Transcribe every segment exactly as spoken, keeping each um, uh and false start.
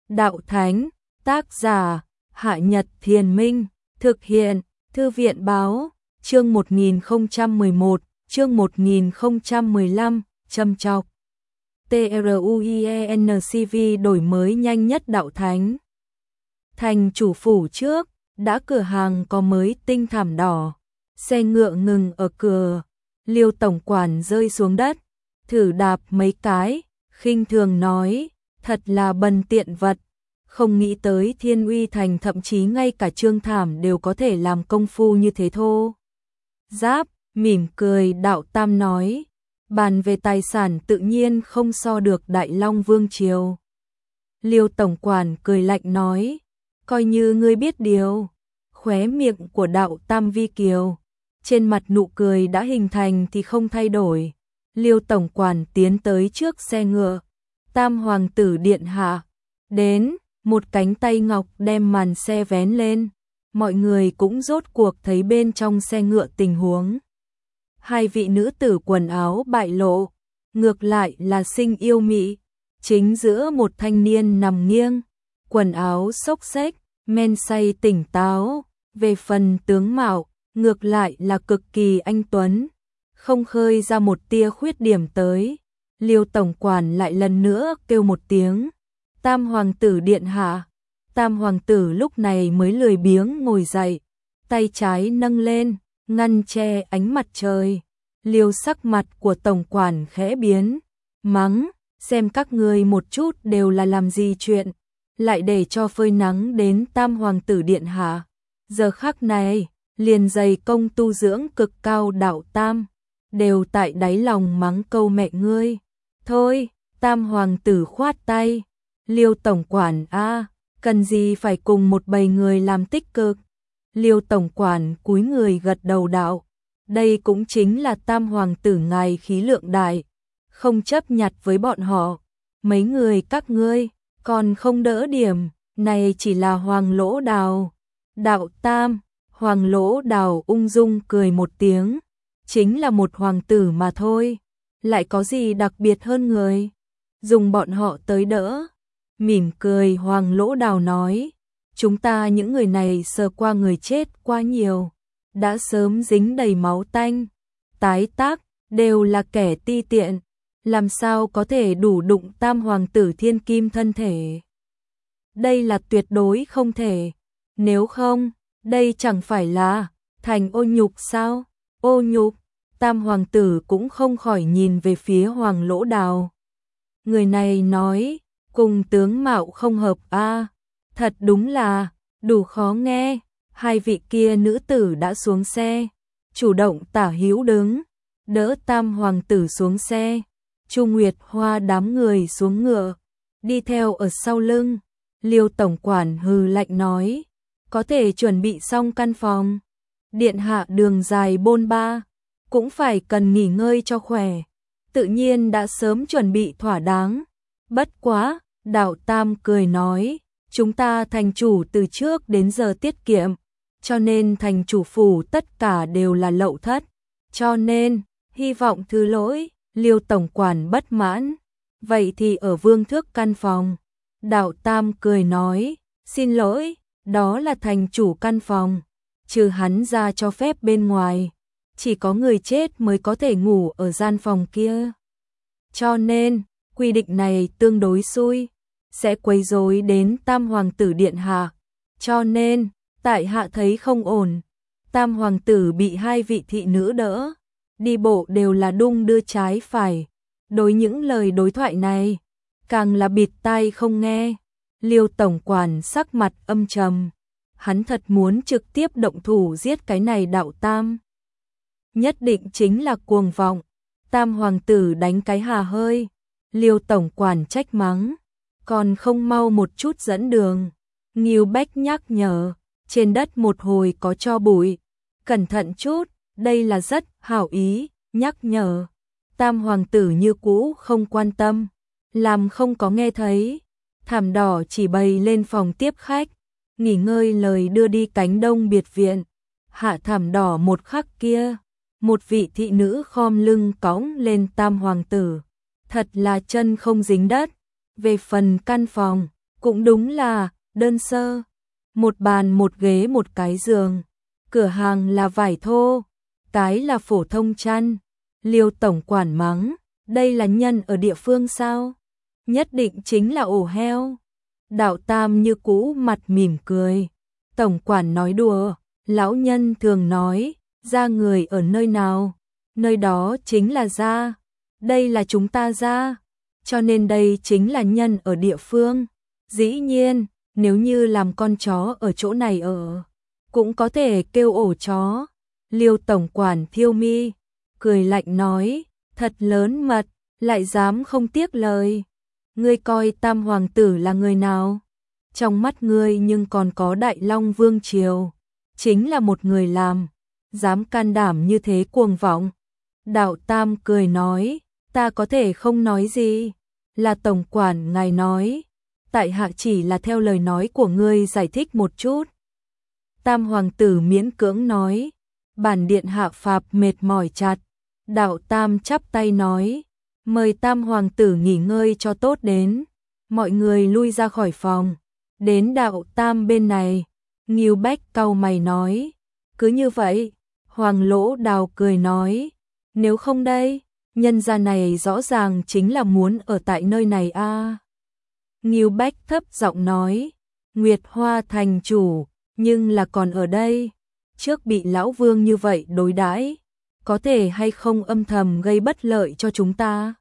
Đạo Thánh, tác giả, Hạ Nhật Thiền Minh, thực hiện, Thư viện Báo, chương một nghìn không trăm mười một, chương một nghìn không trăm mười lăm, châm chọc. TRUIENCV đổi mới nhanh nhất Đạo Thánh. Thành chủ phủ trước, đã cửa hàng có mới tinh thảm đỏ, xe ngựa ngừng ở cửa, Liêu tổng quản rơi xuống đất, thử đạp mấy cái, khinh thường nói, thật là bần tiện vật, không nghĩ tới Thiên Uy Thành thậm chí ngay cả trương thảm đều có thể làm công phu như thế thô. Giáp, mỉm cười Đạo Tam nói, bàn về tài sản tự nhiên không so được Đại Long Vương Triều. Liêu tổng quản cười lạnh nói, coi như ngươi biết điều. Khóe miệng của Đạo Tam vi kiều, trên mặt nụ cười đã hình thành thì không thay đổi. Liêu tổng quản tiến tới trước xe ngựa, Tam hoàng tử điện hạ đến, một cánh tay ngọc đem màn xe vén lên, mọi người cũng rốt cuộc thấy bên trong xe ngựa tình huống. Hai vị nữ tử quần áo bại lộ, ngược lại là xinh yêu mị, chính giữa một thanh niên nằm nghiêng, quần áo xốc xếch, men say tỉnh táo, về phần tướng mạo, ngược lại là cực kỳ anh tuấn, không khơi ra một tia khuyết điểm tới. Liêu tổng quản lại lần nữa kêu một tiếng, Tam hoàng tử điện hạ. Tam hoàng tử lúc này mới lười biếng ngồi dậy, tay trái nâng lên, ngăn che ánh mặt trời. Liêu sắc mặt của tổng quản khẽ biến, mắng, xem các ngươi một chút đều là làm gì chuyện, lại để cho phơi nắng đến Tam hoàng tử điện hạ. Giờ khắc này, liền dày công tu dưỡng cực cao Đạo Tam, đều tại đáy lòng mắng câu mẹ ngươi. Thôi, Tam hoàng tử khoát tay, Liêu tổng quản a, cần gì phải cùng một bầy người làm tích cực. Liêu tổng quản cúi người gật đầu đạo, đây cũng chính là Tam hoàng tử ngài khí lượng đại, không chấp nhặt với bọn họ. Mấy người các ngươi còn không đỡ điểm, này chỉ là Hoàng Lỗ Đào. Đạo Tam, Hoàng Lỗ Đào ung dung cười một tiếng, chính là một hoàng tử mà thôi, lại có gì đặc biệt hơn người, dùng bọn họ tới đỡ. Mỉm cười Hoàng Lỗ Đào nói, chúng ta những người này sờ qua người chết quá nhiều, đã sớm dính đầy máu tanh, tái tác, đều là kẻ ti tiện, làm sao có thể đủ đụng Tam hoàng tử thiên kim thân thể. Đây là tuyệt đối không thể, nếu không, đây chẳng phải là thành ô nhục sao? Ô nhục. Tam hoàng tử cũng không khỏi nhìn về phía Hoàng Lỗ Đào. Người này nói, cùng tướng mạo không hợp a, thật đúng là đủ khó nghe. Hai vị kia nữ tử đã xuống xe, chủ động tả hữu đứng, đỡ Tam hoàng tử xuống xe. Chu Nguyệt Hoa đám người xuống ngựa, đi theo ở sau lưng. Liêu tổng quản hừ lạnh nói, có thể chuẩn bị xong căn phòng. Điện hạ đường dài bôn ba, cũng phải cần nghỉ ngơi cho khỏe, tự nhiên đã sớm chuẩn bị thỏa đáng. Bất quá, Đạo Tam cười nói, chúng ta thành chủ từ trước đến giờ tiết kiệm, cho nên thành chủ phủ tất cả đều là lậu thất, cho nên, hy vọng thứ lỗi. Liêu tổng quản bất mãn, vậy thì ở vương thước căn phòng. Đạo Tam cười nói, xin lỗi, đó là thành chủ căn phòng, trừ hắn ra cho phép bên ngoài, chỉ có người chết mới có thể ngủ ở gian phòng kia. Cho nên, quy định này tương đối xui, sẽ quấy rối đến Tam hoàng tử điện hạ. Cho nên, tại hạ thấy không ổn. Tam hoàng tử bị hai vị thị nữ đỡ, đi bộ đều là đung đưa trái phải. Đối những lời đối thoại này, càng là bịt tai không nghe. Liêu tổng quản sắc mặt âm trầm, hắn thật muốn trực tiếp động thủ giết cái này Đạo Tam. Nhất định chính là cuồng vọng. Tam hoàng tử đánh cái hà hơi. Liêu tổng quản trách mắng, còn không mau một chút dẫn đường. Ngưu Bách nhắc nhở, trên đất một hồi có tro bụi, cẩn thận chút, đây là rất hảo ý, nhắc nhở. Tam hoàng tử như cũ không quan tâm, làm không có nghe thấy. Thảm đỏ chỉ bày lên phòng tiếp khách, nghỉ ngơi lời đưa đi cánh đông biệt viện. Hạ thảm đỏ một khắc kia, một vị thị nữ khom lưng cõng lên Tam hoàng tử, thật là chân không dính đất. Về phần căn phòng, Cũng đúng là đơn sơ, một bàn một ghế một cái giường, cửa hàng là vải thô, cái là phổ thông chăn. Liêu tổng quản mắng, đây là nhân ở địa phương sao? Nhất định chính là ổ heo. Đạo Tam như cũ mặt mỉm cười. Tổng quản nói đùa, lão nhân thường nói, gia người ở nơi nào, nơi đó chính là gia. Đây là chúng ta gia, cho nên đây chính là nhân ở địa phương. Dĩ nhiên, nếu như làm con chó ở chỗ này ở, cũng có thể kêu ổ chó. Liêu tổng quản thiêu mi, cười lạnh nói, thật lớn mật, lại dám không tiếc lời. Ngươi coi Tam hoàng tử là người nào? Trong mắt ngươi nhưng còn có Đại Long Vương Triều, chính là một người làm, dám can đảm như thế cuồng vọng. Đạo Tam cười nói, ta có thể không nói gì, là tổng quản ngài nói, tại hạ chỉ là theo lời nói của ngươi giải thích một chút. Tam hoàng tử miễn cưỡng nói, bản điện hạ phạt mệt mỏi chặt. Đạo Tam chắp tay nói, mời Tam hoàng tử nghỉ ngơi cho tốt đến. Mọi người lui ra khỏi phòng, đến Đạo Tam bên này. Ngưu Bách cau mày nói, cứ như vậy. Hoàng Lỗ Đào cười nói, nếu không đây, nhân gia này rõ ràng chính là muốn ở tại nơi này a. À. Ngưu Bách thấp giọng nói, Nguyệt Hoa thành chủ, nhưng là còn ở đây, trước bị lão vương như vậy đối đãi, có thể hay không âm thầm gây bất lợi cho chúng ta.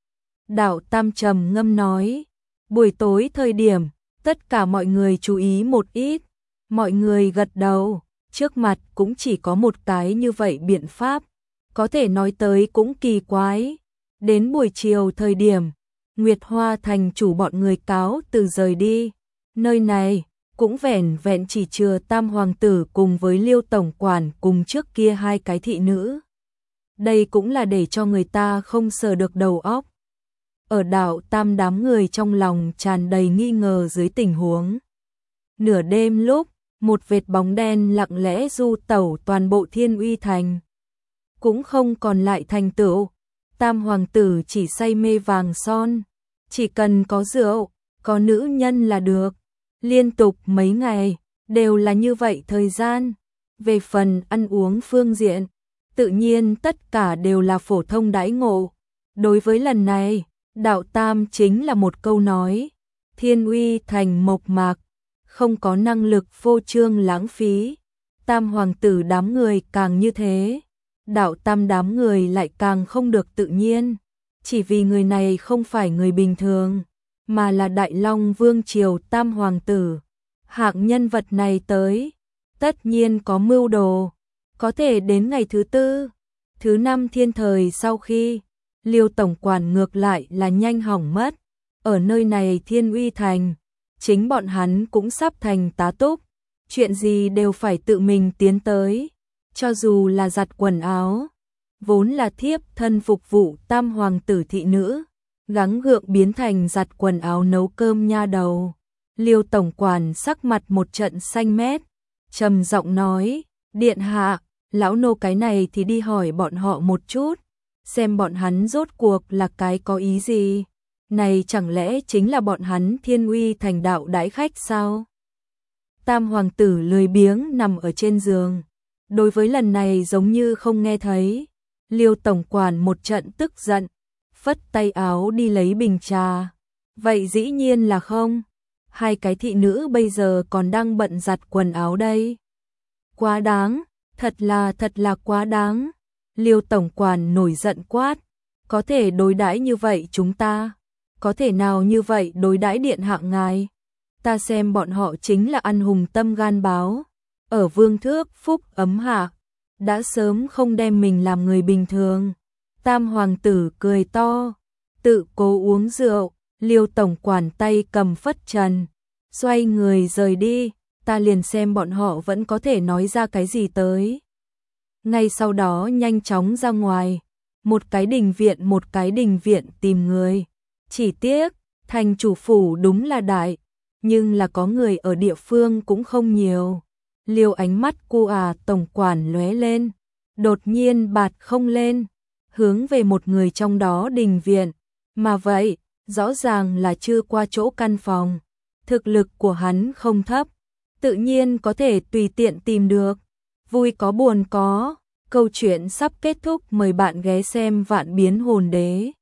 Đạo Tam trầm ngâm nói, buổi tối thời điểm, tất cả mọi người chú ý một ít, mọi người gật đầu, trước mặt cũng chỉ có một cái như vậy biện pháp, có thể nói tới cũng kỳ quái. Đến buổi chiều thời điểm, Nguyệt Hoa thành chủ bọn người cáo từ rời đi, nơi này cũng vẻn vẹn chỉ chừa Tam hoàng tử cùng với Liêu tổng quản cùng trước kia hai cái thị nữ. Đây cũng là để cho người ta không sờ được đầu óc. Ở Đạo Tam đám người trong lòng tràn đầy nghi ngờ dưới tình huống. Nửa đêm lúc, một vệt bóng đen lặng lẽ du tẩu toàn bộ Thiên Uy thành. Cũng không còn lại thành tựu, Tam hoàng tử chỉ say mê vàng son, chỉ cần có rượu, có nữ nhân là được. Liên tục mấy ngày, đều là như vậy thời gian. Về phần ăn uống phương diện, tự nhiên tất cả đều là phổ thông đãi ngộ. Đối với lần này, Đạo Tam chính là một câu nói, Thiên Uy thành mộc mạc, không có năng lực phô trương lãng phí. Tam hoàng tử đám người càng như thế, Đạo Tam đám người lại càng không được tự nhiên, chỉ vì người này không phải người bình thường, mà là Đại Long Vương Triều Tam hoàng tử. Hạng nhân vật này tới, tất nhiên có mưu đồ, có thể đến ngày thứ tư, thứ năm thiên thời sau khi, Liêu tổng quản ngược lại là nhanh hỏng mất. Ở nơi này Thiên Uy thành, chính bọn hắn cũng sắp thành tá túc, chuyện gì đều phải tự mình tiến tới, cho dù là giặt quần áo, vốn là thiếp thân phục vụ Tam hoàng tử thị nữ, gắng gượng biến thành giặt quần áo nấu cơm nha đầu. Liêu tổng quản sắc mặt một trận xanh mét, trầm giọng nói, điện hạ, lão nô cái này thì đi hỏi bọn họ một chút, xem bọn hắn rốt cuộc là cái có ý gì. Này chẳng lẽ chính là bọn hắn Thiên Uy thành đạo đãi khách sao? Tam hoàng tử lười biếng nằm ở trên giường, đối với lần này giống như không nghe thấy. Liêu tổng quản một trận tức giận, phất tay áo đi lấy bình trà. Vậy dĩ nhiên là không, hai cái thị nữ bây giờ còn đang bận giặt quần áo đây. Quá đáng, thật là thật là quá đáng. Liêu tổng quản nổi giận quát, có thể đối đãi như vậy chúng ta, có thể nào như vậy đối đãi điện hạ ngài? Ta xem bọn họ chính là ăn hùng tâm gan báo, ở vương thước phúc ấm hạ, đã sớm không đem mình làm người bình thường. Tam hoàng tử cười to, tự cố uống rượu. Liêu tổng quản tay cầm phất trần, xoay người rời đi, ta liền xem bọn họ vẫn có thể nói ra cái gì tới. Ngay sau đó nhanh chóng ra ngoài, một cái đình viện một cái đình viện tìm người. Chỉ tiếc, thành chủ phủ đúng là đại, nhưng là có người ở địa phương cũng không nhiều. Liêu ánh mắt cu à tổng quản lóe lên, đột nhiên bạt không lên, hướng về một người trong đó đình viện, mà vậy, rõ ràng là chưa qua chỗ căn phòng. thực lực của hắn không thấp, tự nhiên có thể tùy tiện tìm được. Vui có buồn có, câu chuyện sắp kết thúc, mời bạn ghé xem Vạn Biến Hồn Đế.